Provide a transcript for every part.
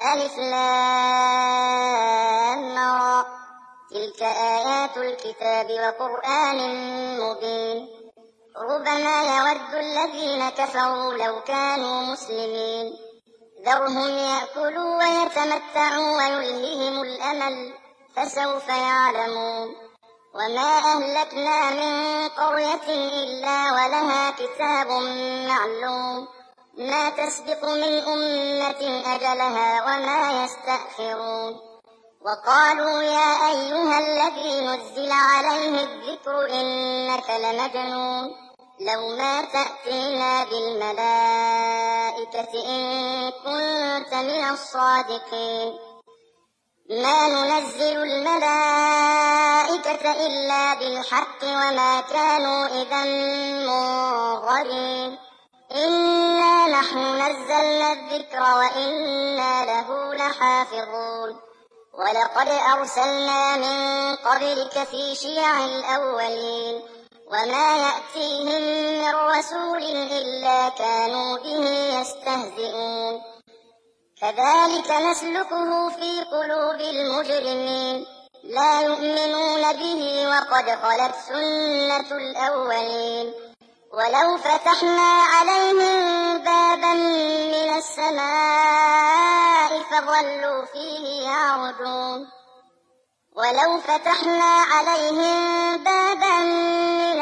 ألف لام را تلك آيات الكتاب وقرآن مبين ربما يود الذين كفروا لو كانوا مسلمين ذرهم يأكلوا ويتمتعوا ويلههم الأمل فسوف يعلمون وما أهلكنا من قرية إلا ولها كتاب معلوم ما تسبق من أمة أجلها وما يستأخرون وقالوا يا أيها الذي نزل عليه الذكر إنك لمجنون لو ما تأتينا بالملائكة إن كنت من الصادقين ما ننزل الملائكة إلا بالحق وما كانوا إذا منظرين إنا نحن نزلنا الذكر وإنا له لحافظون ولقد أرسلنا من قبلك في شيع الأولين وما يأتيهم من رسول إلا كانوا به يستهزئون كذلك نسلكه في قلوب المجرمين لا يؤمنون به وقد خلت سنة الأولين ولو فتحنا عليهم بابا من السماء فظلوا فيه يعرجون ولو فتحنا عليهم بابا من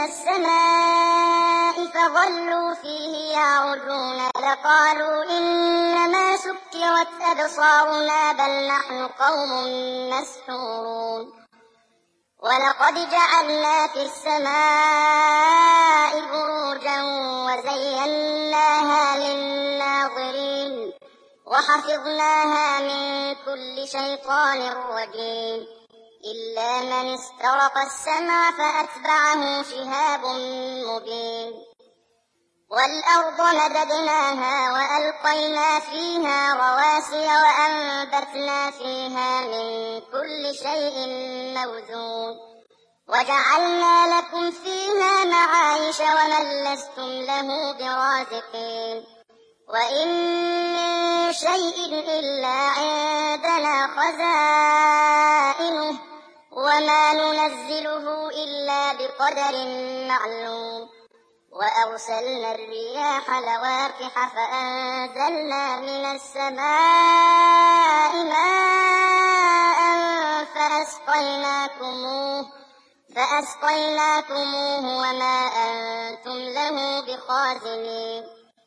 السماء فظلوا فيه يعرجون لقالوا إنما سكرت أبصارنا بل نحن قوم مسحورون ولقد جعلنا في السماء بروجا وزيناها للناظرين وحفظناها من كل شيطان رجيم إلا من استرق السمع فأتبعه شهاب مبين والأرض مددناها وألقينا فيها رواسي وأنبتنا فيها من كل شيء موزون وجعلنا لكم فيها معايش ومن لستم له برازقين وإن من شيء إلا عندنا خزائنه وما ننزله إلا بقدر معلوم وأرسلنا الرياح لواقح فأنزلنا من السماء ماء فأسقيناكموه وما أنتم له بخازنين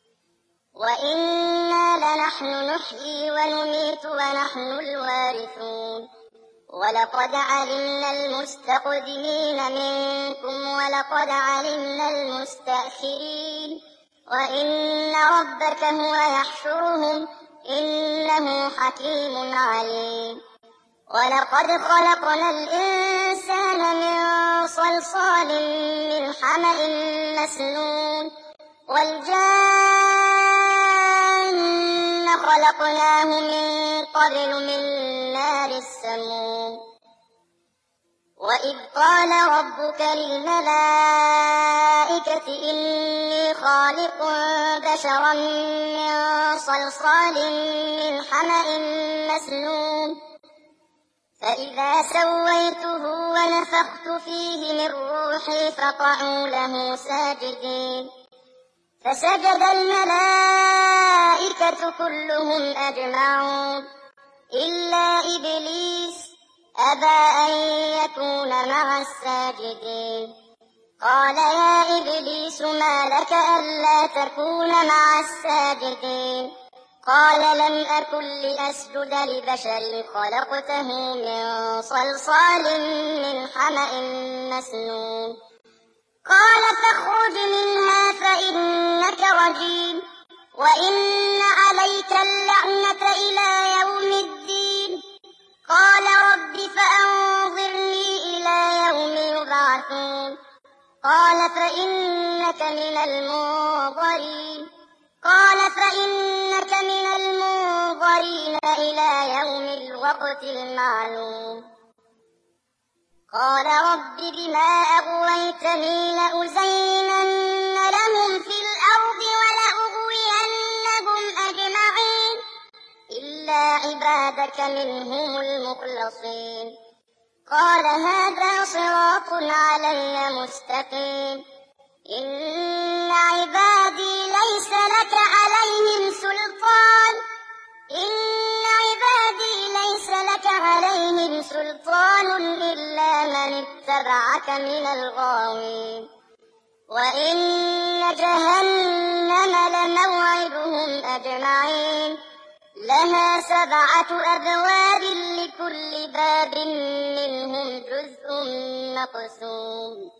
وإنا لنحن نحيي ونميت ونحن الوارثون ولقد علمنا المستقدمين منكم ولقد علمنا المستأخرين وإن ربك هو يحشرهم إنه حكيم عليم ولقد خلقنا الإنسان من صلصال من حمأ مسنون والجان خلقناه من قبل من نار السموم وإذ قال ربك للملائكة إني خالق بشرا من صلصال من حمأ مسنون فإذا سويته ونفخت فيه من روحي فقعوا له ساجدين فسجد الملائكة كلهم أجمعون إلا إبليس أبى أن يكون مع الساجدين قال يا إبليس ما لك ألا تكون مع الساجدين قال لم أكن لأسجد لبشر خلقته من صلصال من حمأ مسنون قال فاخرج منها فإنك رجيم وإن عليك اللعنة إلى يوم الدين قال رب فأنظرني إلى يوم يبعثون قال فإنك من المنظرين إلى يوم الوقت المعلوم قال رب بما أغويتني لأزينن لهم في الأرض ولأغوينهم أجمعين إلا إلا عبادك منهم المخلصين قال هذا صراط علي مستقيم إن عبادي ليس لك عليهم سلطان إلا من اتبعك من الغاوين وإن جهنم لموعدهم أجمعين لها 7 أبواب لكل باب منهم جزء مقسوم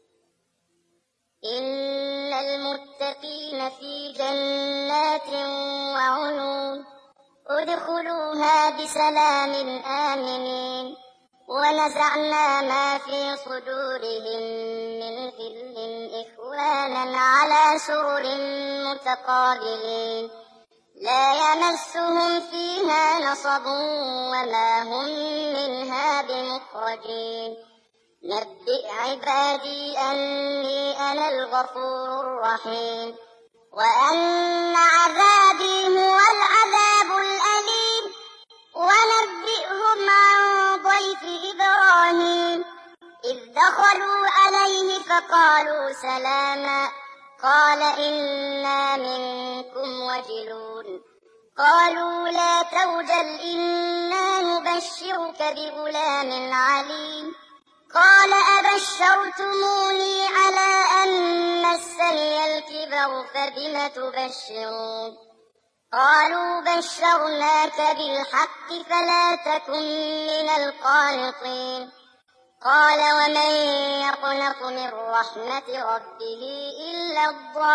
إن المتقين في جنات وعيون ادخلوها بسلام آمنين ونزعنا ما في صدورهم من غل إخوانا على سرر متقابلين لا يمسهم فيها نصب وما هم منها بمخرجين نبئ عبادي أني أنا الغفور الرحيم وأن عذابي هو العذاب الأليم ونبئهم عن ضيف إبراهيم إذ دخلوا عليه فقالوا سلاما قال إنا منكم وجلون قالوا لا توجل إنا نبشرك بغلام عليم قال أبشرتموني على أن مسني الكبر فبم تبشرون قالوا بشرناك بالحق فلا تكن من القانطين قال ومن يقنط من رحمة ربه إلا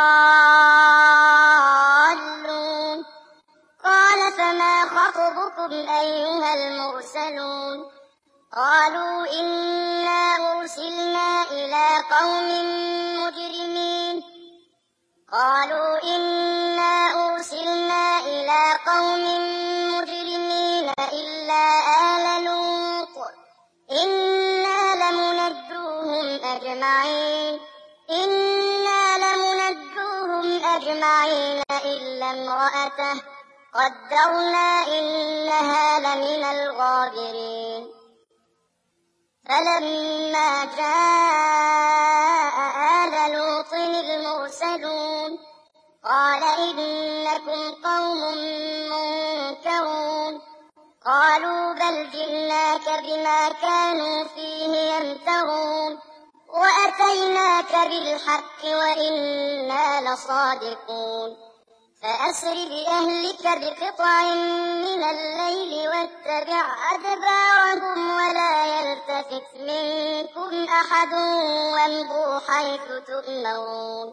الضالون قال فما خطبكم أيها المرسلون قالوا إنا أرسلنا إلى قوم مجرمين إلا آل لوط إنا لمنجوهم أجمعين إلا امرأته قدرنا إنها لمن الغابرين فلما جاء آل لوط المرسلون قال إنكم قوم منكرون قالوا بل جئناك بما كانوا فيه يمترون وأتيناك بالحق وإنا لصادقون فأسر بأهلك بقطع من الليل واتبع أدبارهم ولا يلتفت منكم أحد وامضوا حيث تؤمرون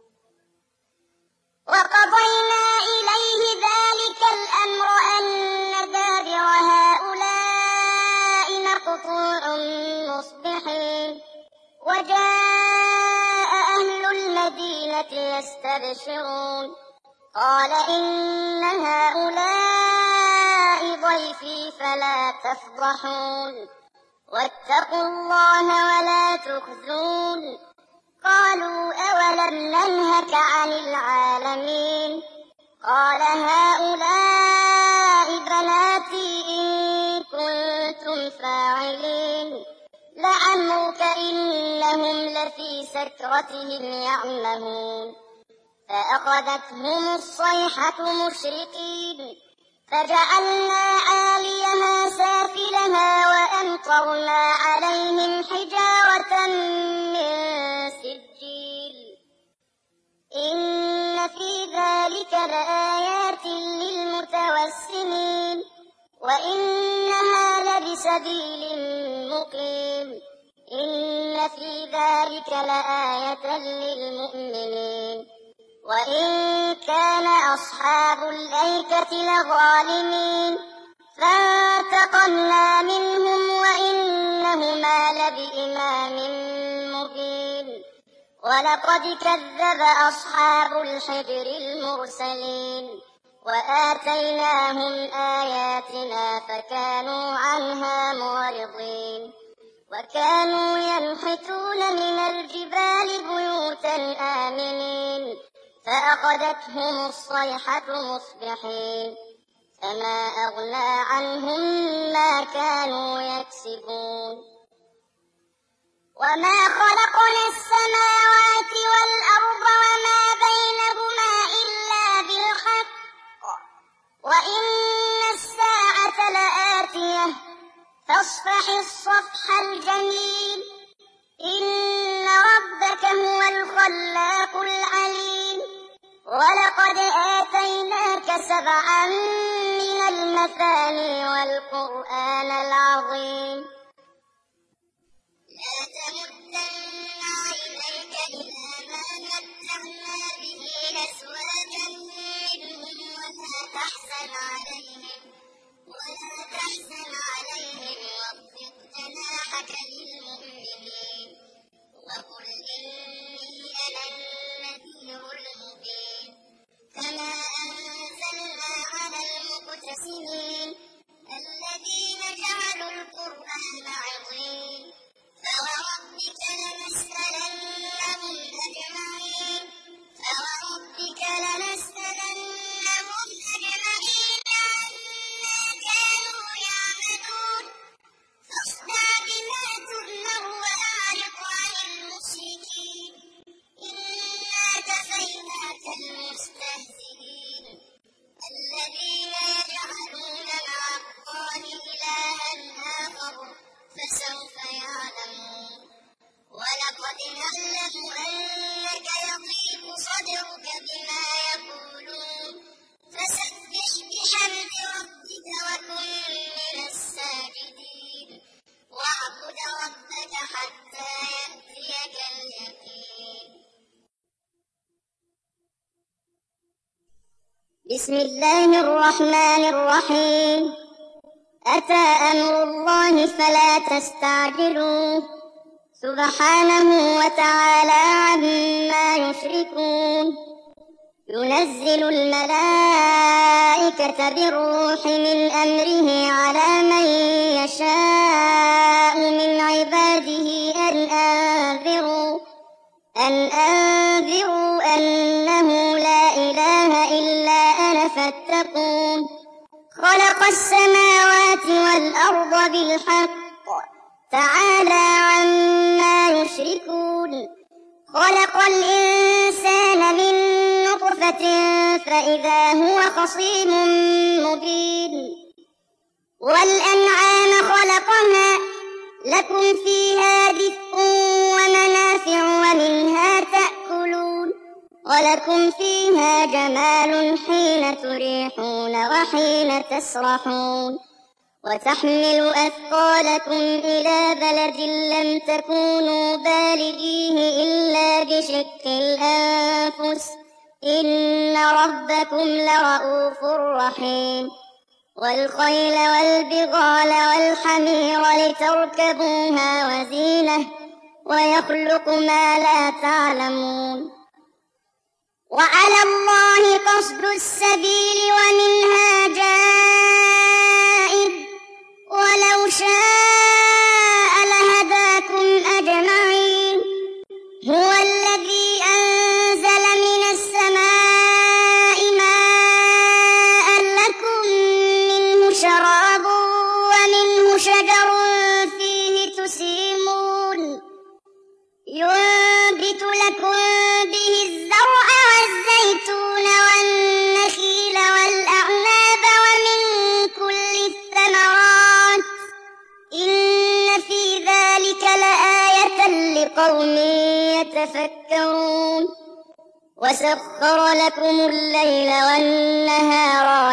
وقضينا إليه ذلك الأمر أن دابر هؤلاء مقطوع مصبحين وجاء أهل المدينة يستبشرون قال إن هؤلاء ضيفي فلا تفضحون واتقوا الله ولا تخزون قالوا أولم ننهك عن العالمين قال هؤلاء بناتي إن كنتم فاعلين لعمرك إنهم لفي سكرتهم يعمهون فأخذتهم الصيحة مشرقين فجعلنا عاليها سافلها وأمطرنا عليهم حجارة من سجيل إن في ذلك لآيات للمتوسمين وإنها لبسبيل مقيم إن في ذلك لآية للمؤمنين وإن كان أصحاب الأيكة لظالمين فانتقمنا منهم وإنهما لبإمام مبين ولقد كذب أصحاب الحجر المرسلين وآتيناهم آياتنا فكانوا عنها معرضين وكانوا ينحتون من الجبال بيوتا آمنين فأخذتهم الصيحة مصبحين فما أغنى عنهم ما كانوا يكسبون وما خلقنا السماوات والأرض وما بينهما إلا بالحق وإن الساعة لآتية فاصفح الصفح الجميل إن ربك هو الخلاق العليم ولقد آتيناك 7 من المثاني والقرآن العظيم لا تمدن عينيك إلى ما متعنا به أزواجا منهم ولا تحزن عليهم واخفض جناحك للمؤمنين وقل إني أنا النذير المبين كما أنزلنا على المقتسمين الذين جعلوا القرآن عظيم فوربك لنسألنهم أجمعين عما كانوا يعملون فاصدع بما تؤمر وأعرض عن المشركين إنا كفيناك المستهزئين الذين يجعلون مع الله إلها آخر فسوف يعلمون ولقد نعلم أنك يضيق صدرك بما يقولون فسبح بحمد ربك وكن من الساجدين واعبد ربك حتى يأتيك اليقين بسم الله الرحمن الرحيم أتى أمر الله فلا تستعجلوه سبحانه وتعالى عما يشركون ينزل الملائكة بالروح من أمره على من يشاء من عباده أن أنذروا أنه لا إله إلا أنا فاتقون خلق السماوات والأرض بالحق تعالى عما يشركون خلق الإنسان من نطفة فإذا هو خصيم مبين والأنعام خلقها لكم فيها دفء ومنافع ومنها تأكلون ولكم فيها جمال حين تريحون وحين تسرحون وتحمل أثقالكم إلى بلد لم تكونوا بالغيه إلا بشق الأنفس إن ربكم لرؤوف رحيم والخيل والبغال والحمير لتركبوها وزينة ويخلق ما لا تعلمون وعلى الله قصد السبيل ومنها جائر ولو شاء لهداكم أجمعين هو الذي أنزل من السماء ماء لكم منه شراب ومنه شجر فيه تسيمون ينبت لكم به الزرع والزيتون والنخيل والأعناب ومن كل الثمرات إن في ذلك لآية لقوم يتفكرون وسخر لكم الليل والنهار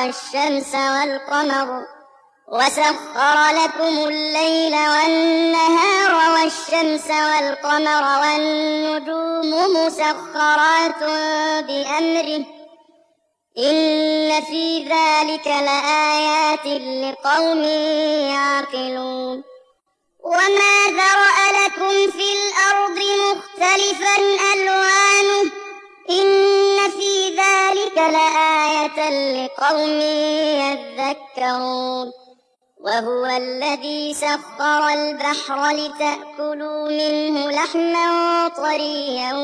والشمس والقمر والنجوم مسخرات بأمره إن في ذلك لآيات لقوم يعقلون وما ذرأ لكم في الأرض مختلفا ألوانه إن في ذلك لآية لقوم يذكرون وهو الذي سخر البحر لتأكلوا منه لحما طريا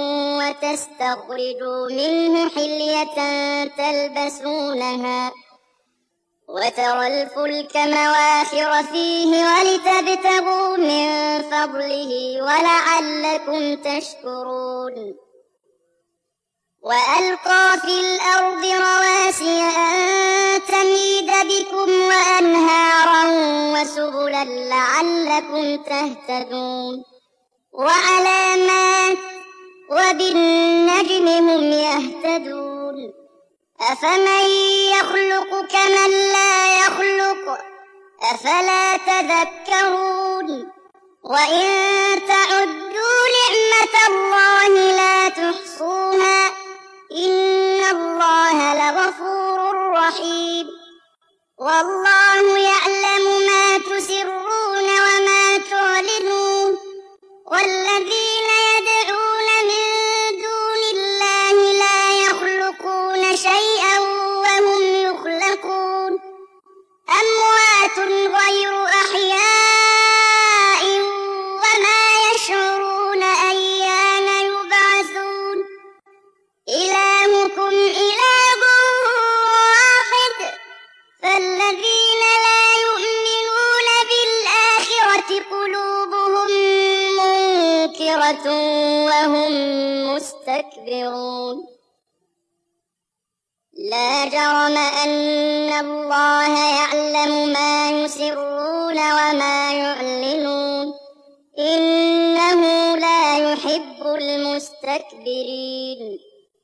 وتستخرجوا منه حلية وترى الفلك مواخر فيه ولتبتغوا من فضله ولعلكم تشكرون وألقى في الأرض رواسي أن تميد بكم وأنهارا وسبلا لعلكم تهتدون وعلامات وبالنجم هم يهتدون أفمن يخلق كمن لا يخلق أفلا تذكرون وإن تعدوا نعمة الله لا تحصوها إن الله لغفور رحيم والله يعلم ما تسرون وما تعلنون والذين يدعون من دون الله لا يخلقون شيئا وهم يخلقون أموات غير أحياء وما يشعرون أيان يبعثون إلهكم إله واحد فالذين لا يؤمنون بالآخرة قلوبهم منكرة وهم مستكبرون لا جرم أن الله يعلم ما يسرون وما يعلنون إنه لا يحب المستكبرين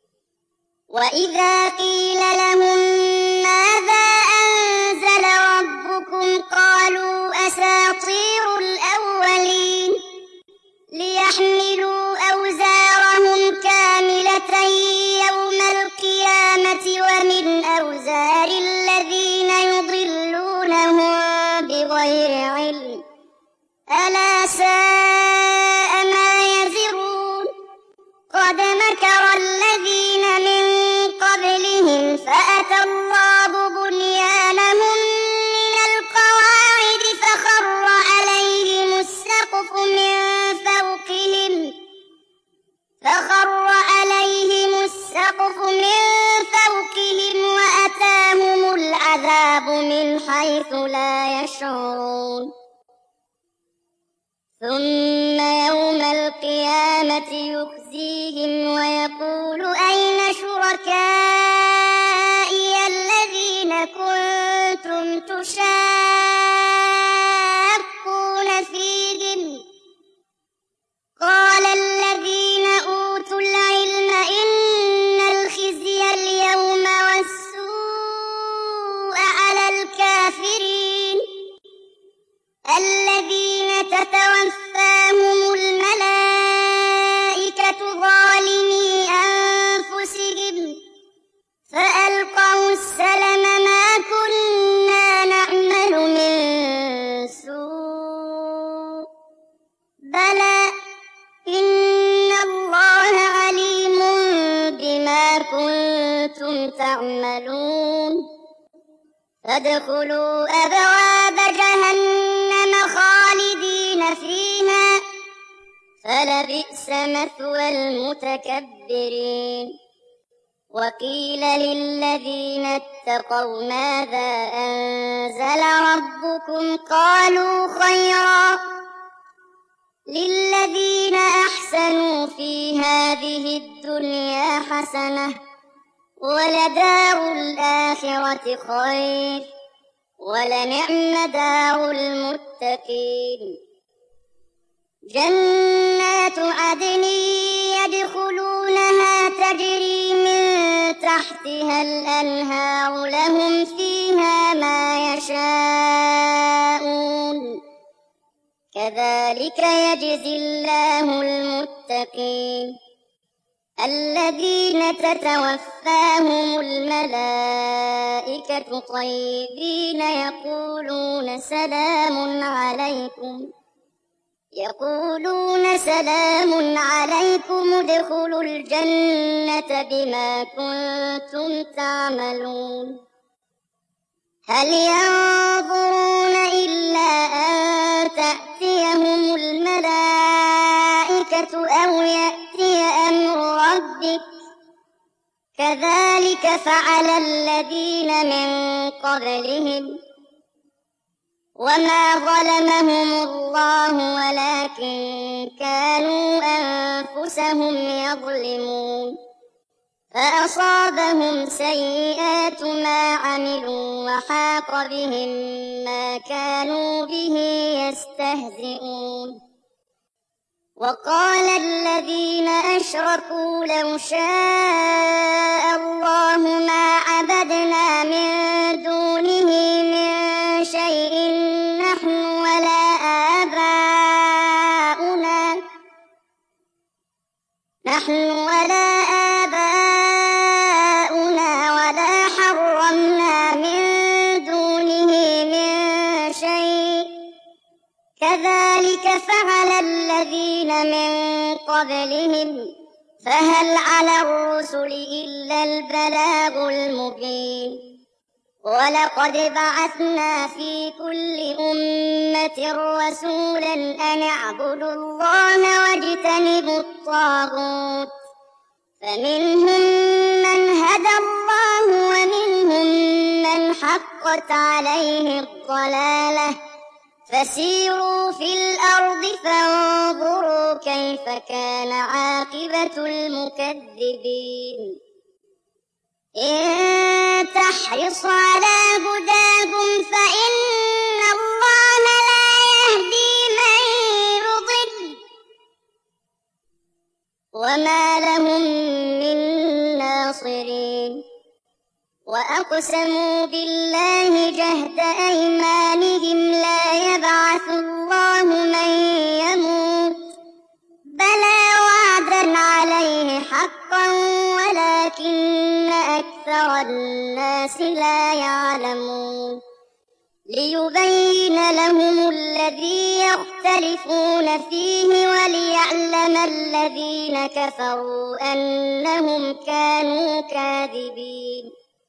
وإذا قيل لهم ماذا أنزل ربكم قالوا أساطير الأولين ليحملوا أوزارهم كاملة يوم القيامة ومن أوزار الذين يضلونهم بغير علم ألا ساء ما يزرون قد مكر الذين من قبلهم فأتى الله بنيانهم من القواعد فخر عليهم السقف من فوقهم وأتاهم العذاب من حيث لا يشعرون ثم يوم القيامة يخزيهم ويقول أين شركائي الذين كنتم تشاقون فيهم قال الذين أوتوا العلم إن الخزي اليوم والسوء على الكافرين الذين تتوفاهم الملائكة ظالمي أنفسهم فألقوا السلم ما كنا نعمل من سوء بلى إن الله عليم بما كنتم تعملون فادخلوا أبواب جهنم خالدين فيها فلبئس مثوى المتكبرين وقيل للذين اتقوا ماذا أنزل ربكم قالوا خيرا للذين أحسنوا في هذه الدنيا حسنة ولدار الآخرة خير ولنعم دار المتقين جنات عدن يدخلونها تجري من تحتها الأنهار لهم فيها ما يشاءون كذلك يجزي الله المتقين الذين تتوفاهم الملائكة طيبين يقولون سلام عليكم ادخلوا الجنة بما كنتم تعملون هل ينظرون إلا أن تأتيهم الملائكة أو يأتي أمر ربك كذلك فعل الذين من قبلهم وما ظلمهم الله ولكن كانوا أنفسهم يظلمون فأصابهم سيئات ما عملوا وحاق بهم ما كانوا به يستهزئون وقال الذين أشركوا لو شاء الله ما عبدنا من دونه من شيء نحن ولا آباؤنا ولا حرمنا من دونه من شيء كذلك فعل الذين من قبلهم فهل على الرسل إلا البلاغ المبين ولقد بعثنا في كل أمة رسولا أن اعبدوا الله واجتنبوا الطاغوت فمنهم من هدى الله ومنهم من حقت عليه الضلالة فسيروا في الأرض فانظروا كيف كان عاقبة المكذبين إن تحرص على هداهم فإن الله لا يهدي من يضل وما لهم من ناصرين وأقسموا بالله جهد أيمانهم لا يبعث الله من يموت بلى وعدا عليه حقا ولكن أكثر الناس لا يعلمون ليبين لهم الذي يختلفون فيه وليعلم الذين كفروا أنهم كانوا كاذبين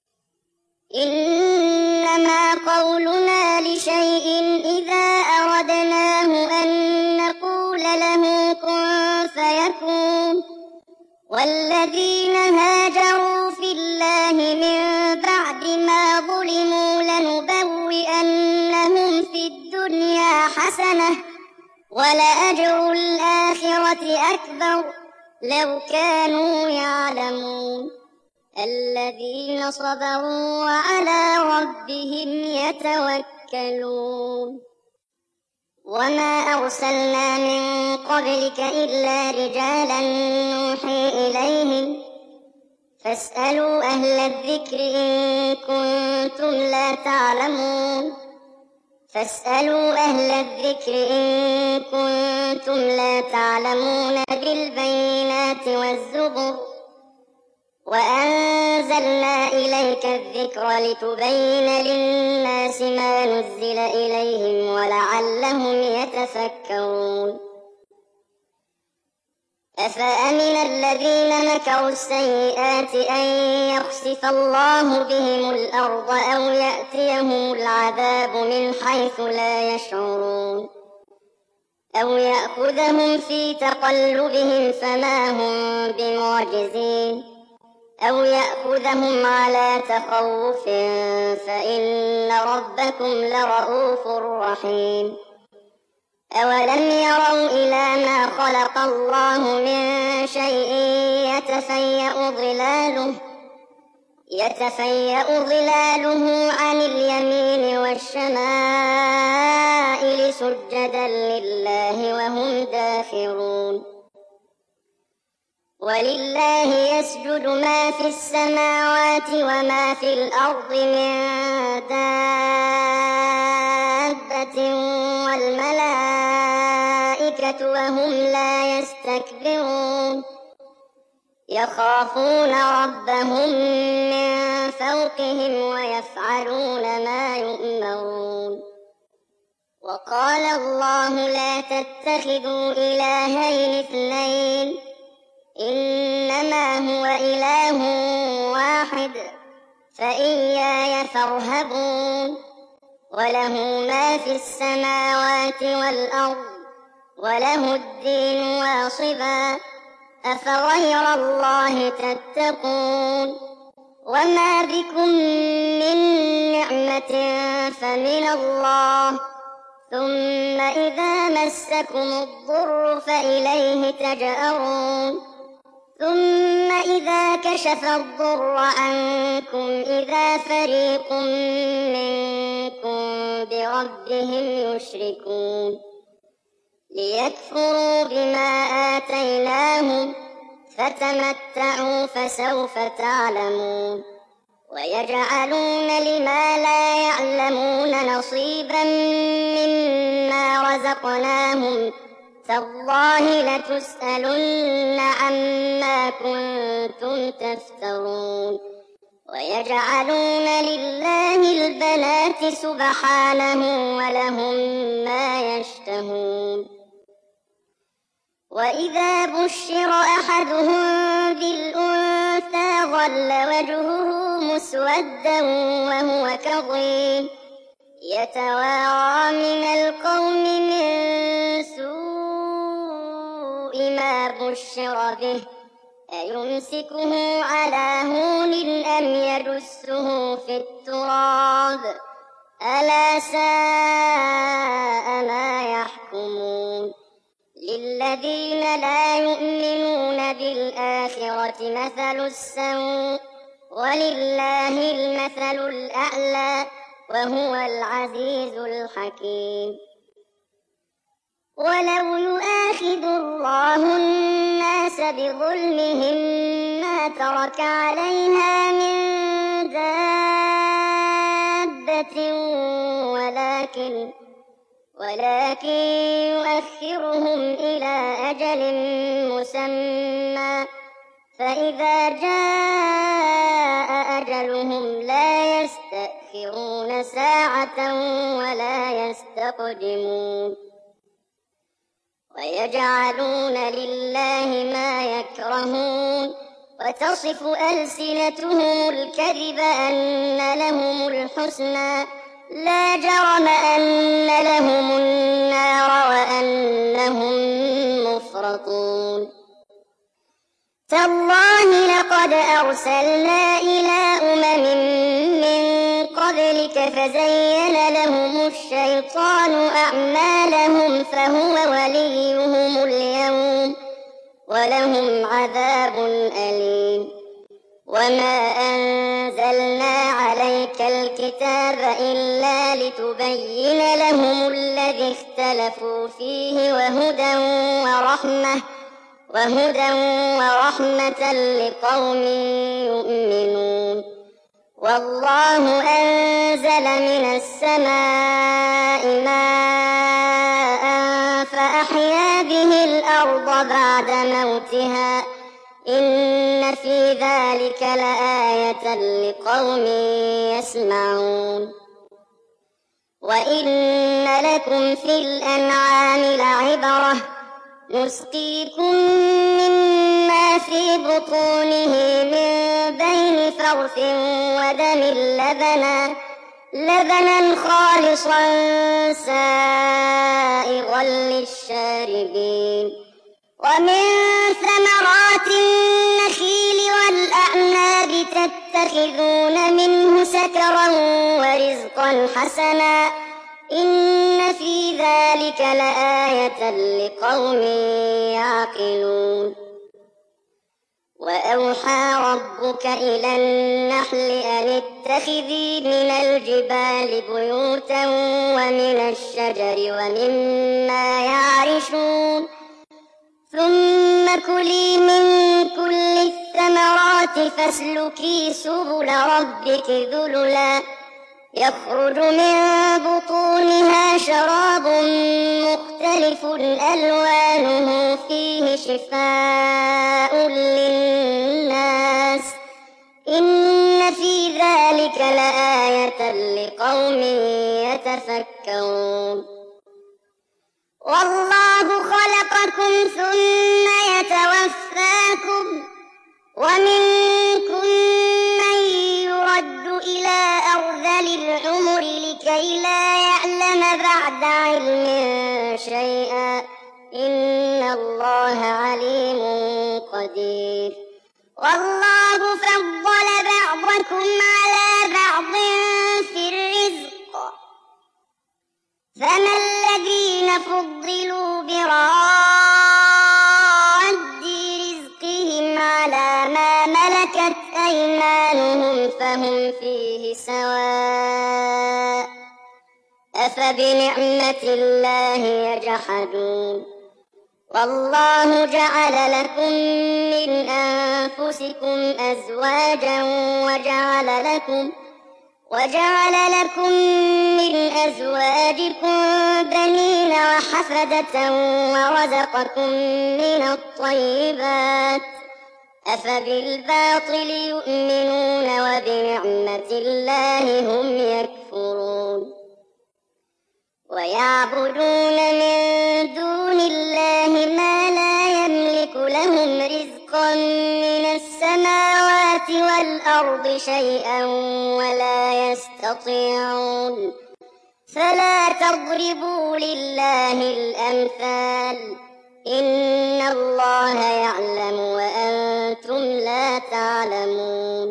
إنما قولنا لشيء إذا أردناه أن نقول له كن فيكون والذين هاجروا في الله من بعد ما ظلموا لنبوئنهم في الدنيا حسنة ولأجر الآخرة أكبر لو كانوا يعلمون الذين صبروا وعلى ربهم يتوكلون وما أرسلنا من قبلك إلا رجالا نوحي إليهم فاسألوا أهل الذكر إن كنتم لا تعلمون بالبينات والزبر وأنزلنا إليك الذكر لتبين للناس ما نزل إليهم ولعلهم يتفكرون أفأمن الذين مكروا السيئات أن يخسف الله بهم الأرض أو يأتيهم العذاب من حيث لا يشعرون أو يأخذهم في تقلبهم فما هم بمعجزين أو يأخذهم على تخوف فإن ربكم لرؤوف رحيم أولم يروا إلى ما خلق الله من شيء يتفيأ ظلاله عن اليمين والشمائل سجدا لله وهم داخرون ولله يسجد ما في السماوات وما في الأرض من دابة والملائكة وهم لا يستكبرون يخافون ربهم من فوقهم ويفعلون ما يؤمرون وقال الله لا تتخذوا إلهين اثنين إنما هو إله واحد فإياي فارهبون وله ما في السماوات والأرض وله الدين واصبا أفغير الله تتقون وما بكم من نعمة فمن الله ثم إذا مسكم الضر فإليه تجأرون ثم إذا كشف الضر عنكم إذا فريق منكم بربهم يشركون ليكفروا بما آتيناهم فتمتعوا فسوف تعلمون ويجعلون لما لا يعلمون نصيبا مما رزقناهم تالله لتسألن عما كنتم تفترون ويجعلون لله البنات سبحانه ولهم ما يشتهون وإذا بشر أحدهم بالأنثى ظل وجهه مسودا وهو كظيم يتوارى من القوم من سوء ما بشر به أيمسكه على هون أم يدسه في التراب ألا ساء ما يحكمون للذين لا يؤمنون بالآخرة مثل السوء ولله المثل الأعلى وهو العزيز الحكيم ولو يؤاخذ الله الناس بظلمهم ما ترك عليها من دابة ولكن يؤخرهم إلى أجل مسمى فإذا جاء أجلهم لا يستأخرون ساعة ولا يستقدمون ويجعلون لله ما يكرهون وتصف ألسنتهم الكذب أن لهم الحسنى لا جرم أن لهم النار وأنهم مفرطون تالله لقد أرسلنا إلى من قبلك فزين لهم الشيطان أعمالهم فهو وليهم اليوم ولهم عذاب أليم وما أنزلنا عليك الكتاب إلا لتبين لهم الذي اختلفوا فيه وهدى ورحمة لقوم يؤمنون والله أنزل من السماء ماء فأحيا به الأرض بعد موتها إن في ذلك لآية لقوم يسمعون وإن لكم في الأنعام لعبرة نسقيكم مما في بطونه من بين فرث ودم لبنا خالصا سائغا للشاربين ومن ثمرات النخيل والأعناب تتخذون منه سكرا ورزقا حسنا إن في ذلك لآية لقوم يعقلون وأوحى ربك إلى النحل أن اتخذي من الجبال بيوتا ومن الشجر ومما يعرشون ثم كلي من كل الثمرات فاسلكي سبل ربك ذللا يخرج من بطونها شراب مختلف ألوانه فيه شفاء للناس إن في ذلك لآية لقوم يتفكرون والله خلقكم ثم يتوفاكم ومنكم من يرد إلى أرذل العمر لكي لا يعلم بعد علم شيئا إن الله عليم قدير والله فضل بعض بعضكم على بعض في الرزق فما الذين فضلوا براد رزقهم على ما ملكت أيمانهم فهم فيه سواء أفبنعمة الله يجحدون والله جعل لكم من أنفسكم أزواجا وجعل لكم من أزواجكم بنين وحفدة ورزقكم من الطيبات أفبالباطل يؤمنون وبنعمة الله هم يكفرون ويعبدون من دون الله ما لا يملك لهم رزقا من السماوات والأرض شيئا ولا يستطيعون فلا تضربوا لله الأمثال إن الله يعلم وأنتم لا تعلمون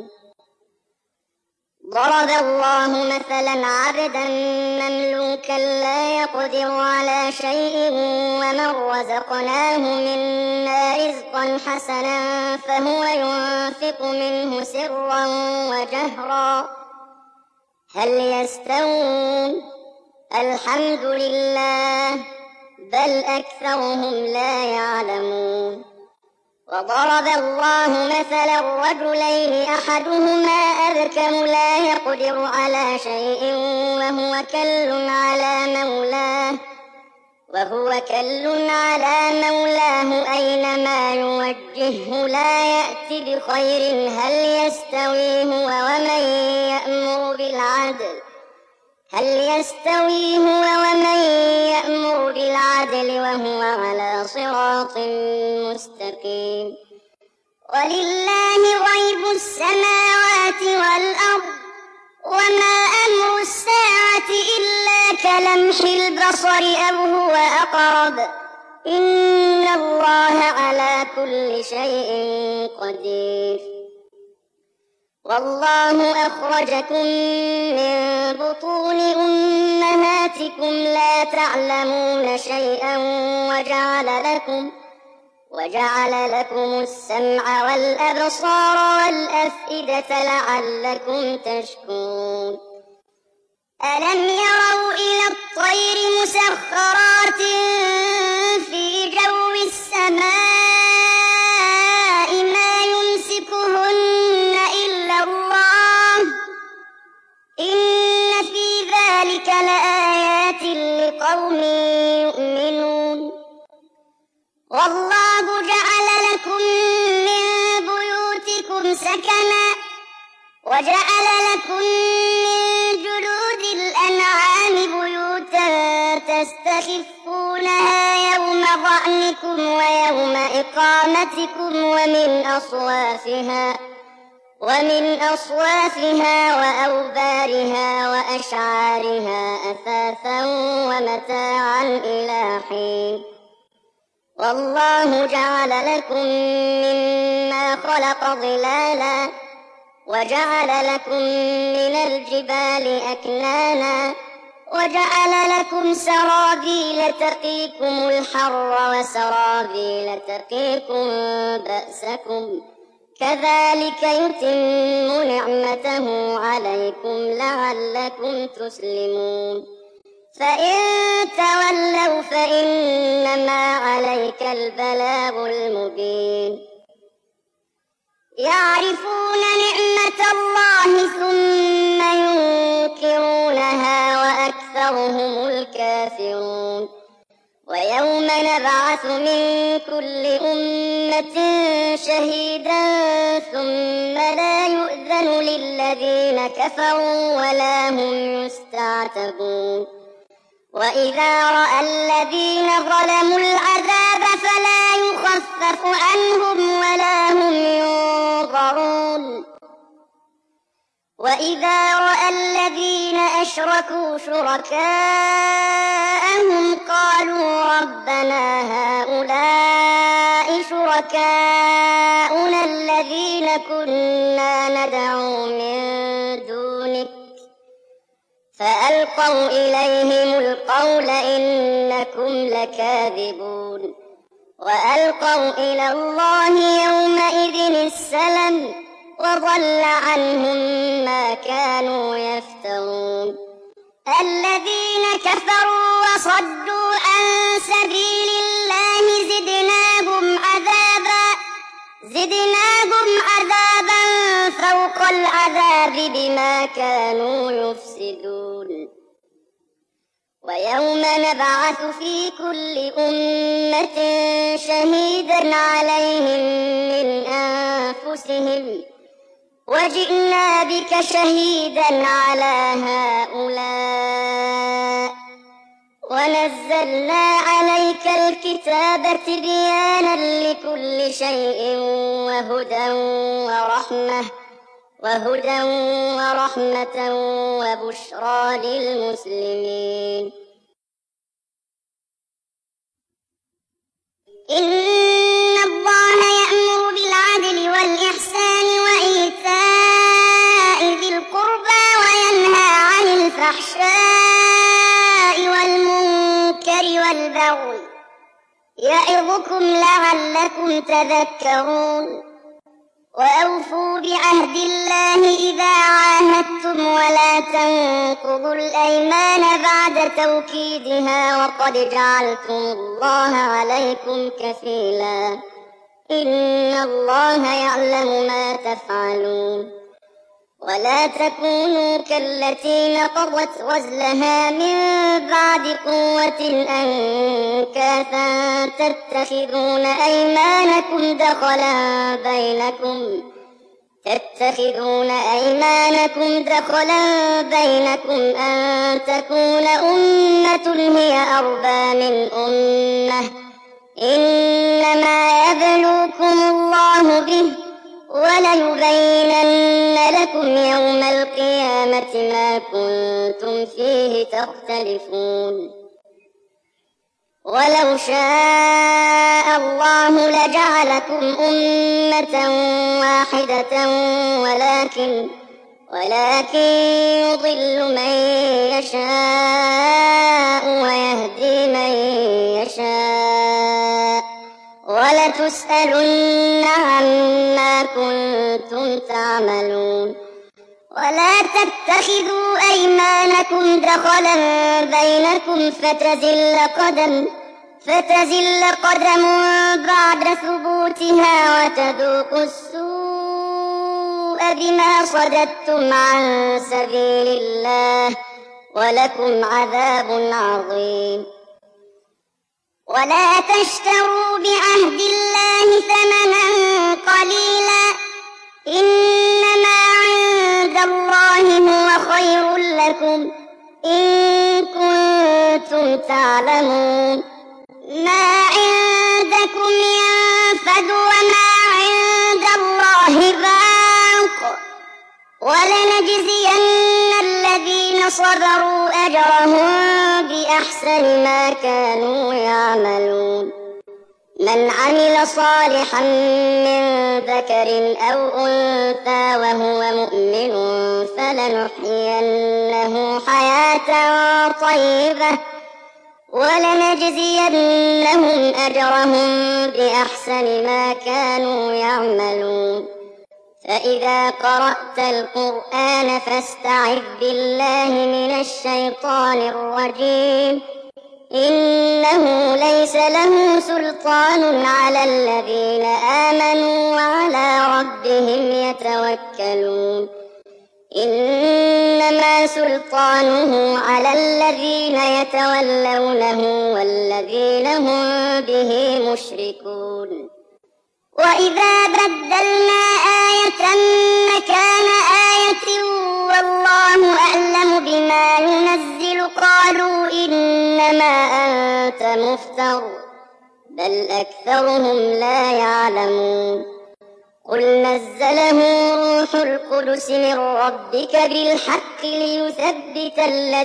ضرب الله مثلا عبدا مملوكا لا يقدر على شيء ومن رزقناه منا رزقا حسنا فهو ينفق منه سرا وجهرا هل يستوون الحمد لله بل أكثرهم لا يعلمون وضرب الله مثلا رجلين أحدهما أبكم لا يقدر على شيء وهو كل على مولاه أينما يوجهه لا يأتي بخير هل يستوي هو ومن يأمر بالعدل وهو على صراط مستقيم ولله غيب السماوات والأرض وما أمر الساعة إلا كلمح البصر أو هو أقرب إن الله على كل شيء قدير والله أخرجكم من بطون أمهاتكم لا تعلمون شيئا وجعل لكم السمع والأبصار والأفئدة لعلكم تشكرون ألم يروا إلى الطير مسخرات في جو السماء ما يمسكهن إلا الله إن في ذلك لآيات لقوم يؤمنون والله جعل لكم من بيوتكم سكنا وجعل لكم من جلود الأنعام بيوتا تستخفونها يوم ظعنكم ويوم إقامتكم ومن أصوافها وأوبارها وأشعارها أثاثا ومتاعا إلى حين والله جعل لكم مما خلق ظلالا وجعل لكم من الجبال أكنانا وجعل لكم سرابيل تقيكم الحر وسرابيل تقيكم بأسكم كذلك يتم نعمته عليكم لعلكم تسلمون فإن تولوا فإنما عليك البلاغ المبين يعرفون نعمة الله ثم ينكرونها وأكثرهم الكافرون ويوم نبعث من كل أمة شهيدا ثم لا يؤذن للذين كفروا ولا هم يستعتبون وإذا رأى الذين ظلموا العذاب فلا يخفف عنهم ولا هم ينظرون وإذا رأى الذين أشركوا شركاءهم قالوا ربنا هؤلاء شركاؤنا الذين كنا ندعو من دونك فألقوا إليهم القول إنكم لكاذبون وألقوا إلى الله يومئذ السلم وضل عنهم ما كانوا يفترون الذين كفروا وصدوا عن سبيل الله زدناهم عذابا فوق العذاب بما كانوا يفسدون ويوم نبعث في كل أمة شهيدا عليهم من أنفسهم وجئنا بك شهيدا على هؤلاء ونزلنا عليك الكتاب تبيانا لكل شيء وهدى ورحمة وبشرى للمسلمين إن الله يأمر بالعدل والإحسان وإيتاء ذي القربى وينهى عن الفحشاء والمنكر والبغي يعظكم لعلكم تذكرون وأوفوا بعهد الله إذا عاهدتم ولا تنقضوا الأيمان بعد توكيدها وقد جعلتم الله عليكم كفيلا إن الله يعلم ما تفعلون ولا تكونوا كالتي نقضت غزلها من بعد قوة أنكاثا تتخذون أيمانكم دخلا بينكم أن تكون أمة هي أربى من أمة إنما يبلوكم الله به وليبينن لكم يوم القيامة ما كنتم فيه تختلفون ولو شاء الله لجعلكم أمة واحدة ولكن يضل من يشاء ويهدي من يشاء ولتسألن عما كنتم تعملون ولا تتخذوا أيمانكم دخلا بينكم فتزل قدم بعد ثبوتها وتذوقوا السوء بما صددتم عن سبيل الله ولكم عذاب عظيم ولا تشتروا بعهد الله ثمنا قليلا إنما عند الله هو خير لكم إن كنتم تعلمون ما عندكم ينفد وما عند الله باق ولنجزين الذين صبروا أجرهم بأحسن ما كانوا يعملون من عمل صالحا من ذكر أو أنثى وهو مؤمن فلنحيينه حياة طيبة ولنجزينهم أجرهم بأحسن ما كانوا يعملون فإذا قرأت القرآن فاستعذ بالله من الشيطان الرجيم إنه ليس له سلطان على الذين آمنوا وعلى ربهم يتوكلون إنما سلطانه على الذين يتولونه والذين هم به مشركون وإذا بدلنا آية مكان آية والله أعلم بما ينزل قالوا إنما أنت مفتر بل أكثرهم لا يعلمون قل نزله روح القدس من ربك بالحق ليثبت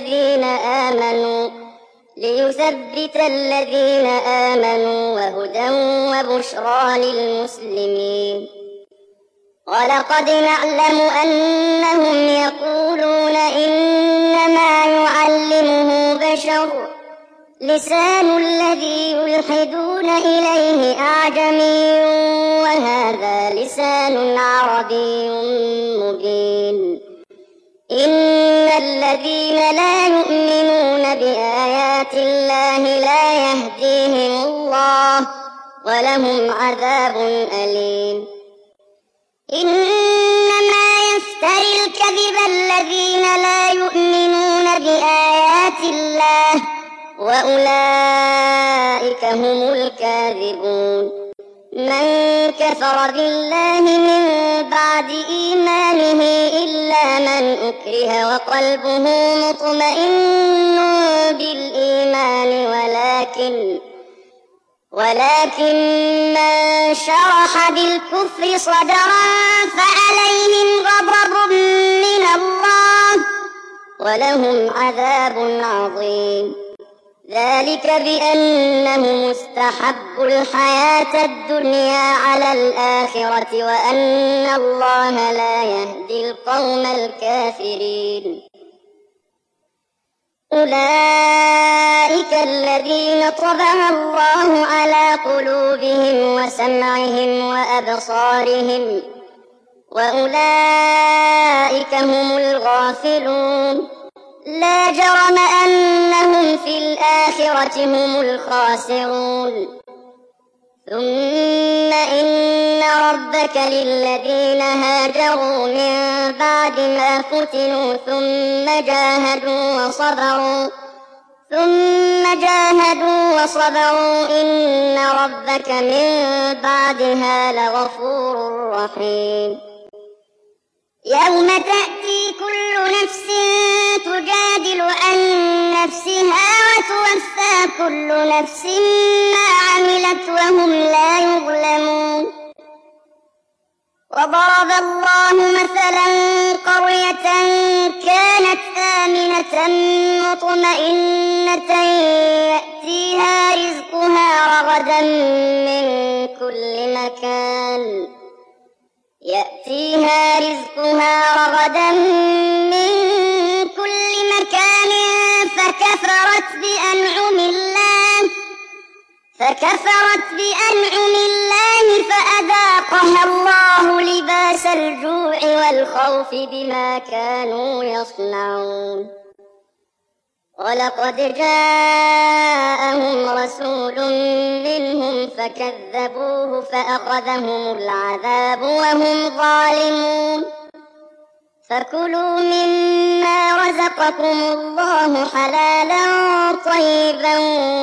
الذين آمنوا وهدى وبشرى للمسلمين ولقد نعلم أنهم يقولون إنما يعلمه بشر لسان الذي يلحدون إليه أعجمي وهذا لسان عربي مبين إن الذين لا يؤمنون بآيات الله لا يهديهم الله ولهم عذاب أليم إنما يفتري الكذب الذين لا يؤمنون بآيات الله وأولئك هم الكاذبون من كفر بالله من بعد إيمانه إلا من أكره وقلبه مطمئن بالإيمان ولكن من شرح بالكفر صدرا فعليهم غضب من الله ولهم عذاب عظيم ذلك بأنهم استحبوا الحياة الدنيا على الآخرة وأن الله لا يهدي القوم الكافرين أولئك الذين طبع الله على قلوبهم وسمعهم وأبصارهم وأولئك هم الغافلون لا جرم أنهم في الآخرة هم الخاسرون ثم إن ربك للذين هاجروا من بعد ما فتنوا ثم جاهدوا وصبروا إن ربك من بعدها لغفور رحيم يوم تأتي كل نفس تجادل عن نفسها وتوفى كل نفس ما عملت وهم لا يظلمون وضرب الله مثلا قرية كانت آمنة مطمئنة يأتيها رزقها رغدا من كل مكان فكفرت بأنعم الله فأذاقها الله لباس الجوع والخوف بما كانوا يصنعون ولقد جاءهم رسول منهم فكذبوه فأخذهم العذاب وهم ظالمون فكلوا مما رزقكم الله حلالا طيبا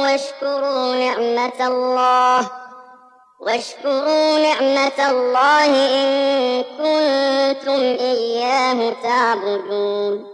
واشكروا نعمة الله إن كنتم إياه تعبدون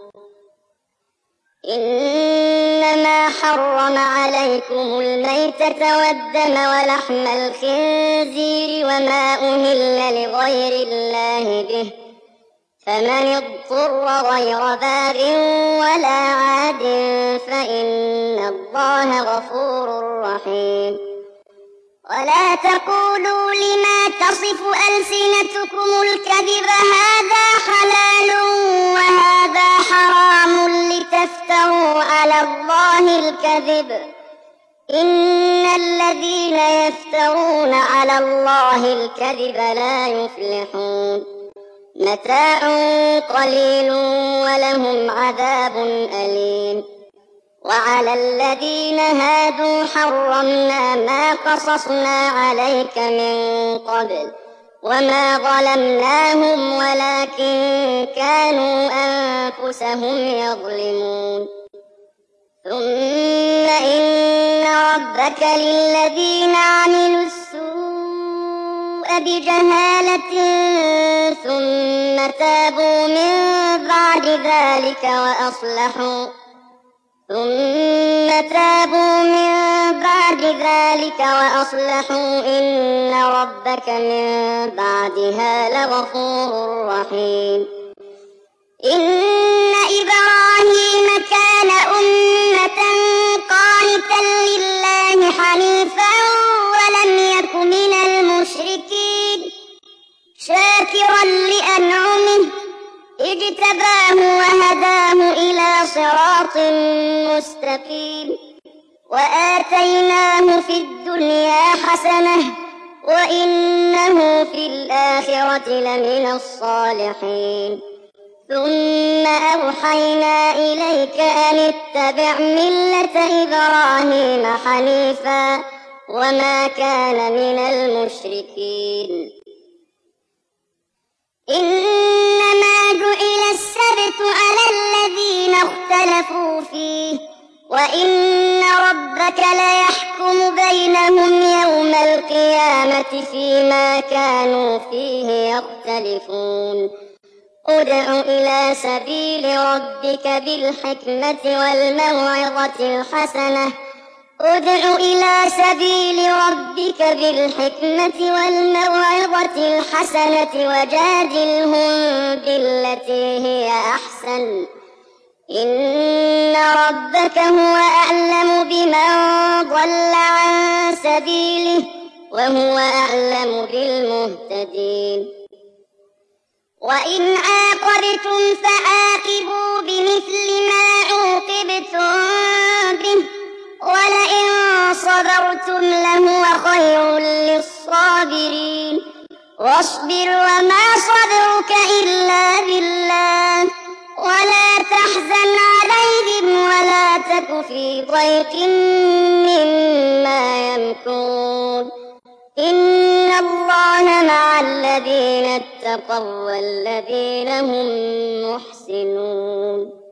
إنما حرم عليكم الميتة والدم ولحم الخنزير وما أهل لغير الله به فمن اضطر غير باغ ولا عاد فإن الله غفور رحيم ولا تقولوا لما تصف ألسنتكم الكذب هذا حلال وهذا حرام لتفتروا على الله الكذب إن الذين يفترون على الله الكذب لا يفلحون متاع قليل ولهم عذاب أليم وعلى الذين هادوا حرمنا ما قصصنا عليك من قبل وما ظلمناهم ولكن كانوا أنفسهم يظلمون ثم إن ربك للذين عملوا السوء بجهالة ثم تابوا من بعد ذلك وأصلحوا إن ربك من بعدها لغفور رحيم إن إبراهيم كان أمة قانتا لله حنيفا ولم يك من المشركين شاكرا اجتباه وهداه إلى صراط مستقيم وآتيناه في الدنيا حسنة وإنه في الآخرة لمن الصالحين ثم أوحينا إليك أن اتبع ملة إبراهيم حنيفا وما كان من المشركين إنما جعل السبت على الذين اختلفوا فيه وإن ربك ليحكم بينهم يوم القيامة فيما كانوا فيه يختلفون ادع إلى سبيل ربك بالحكمة والموعظة الحسنة وجادلهم بالتي هي أحسن إن ربك هو أعلم بمن ضل عن سبيله وهو أعلم بالمهتدين وإن عاقبتم فعاقبوا بمثل ما عوقبتم به ولئن صبرتم لهو خير للصابرين واصبر وما صبرك إلا بالله ولا تحزن عليهم ولا تك في ضيق مما يمكرون إن الله مع الذين اتقوا والذين هم محسنون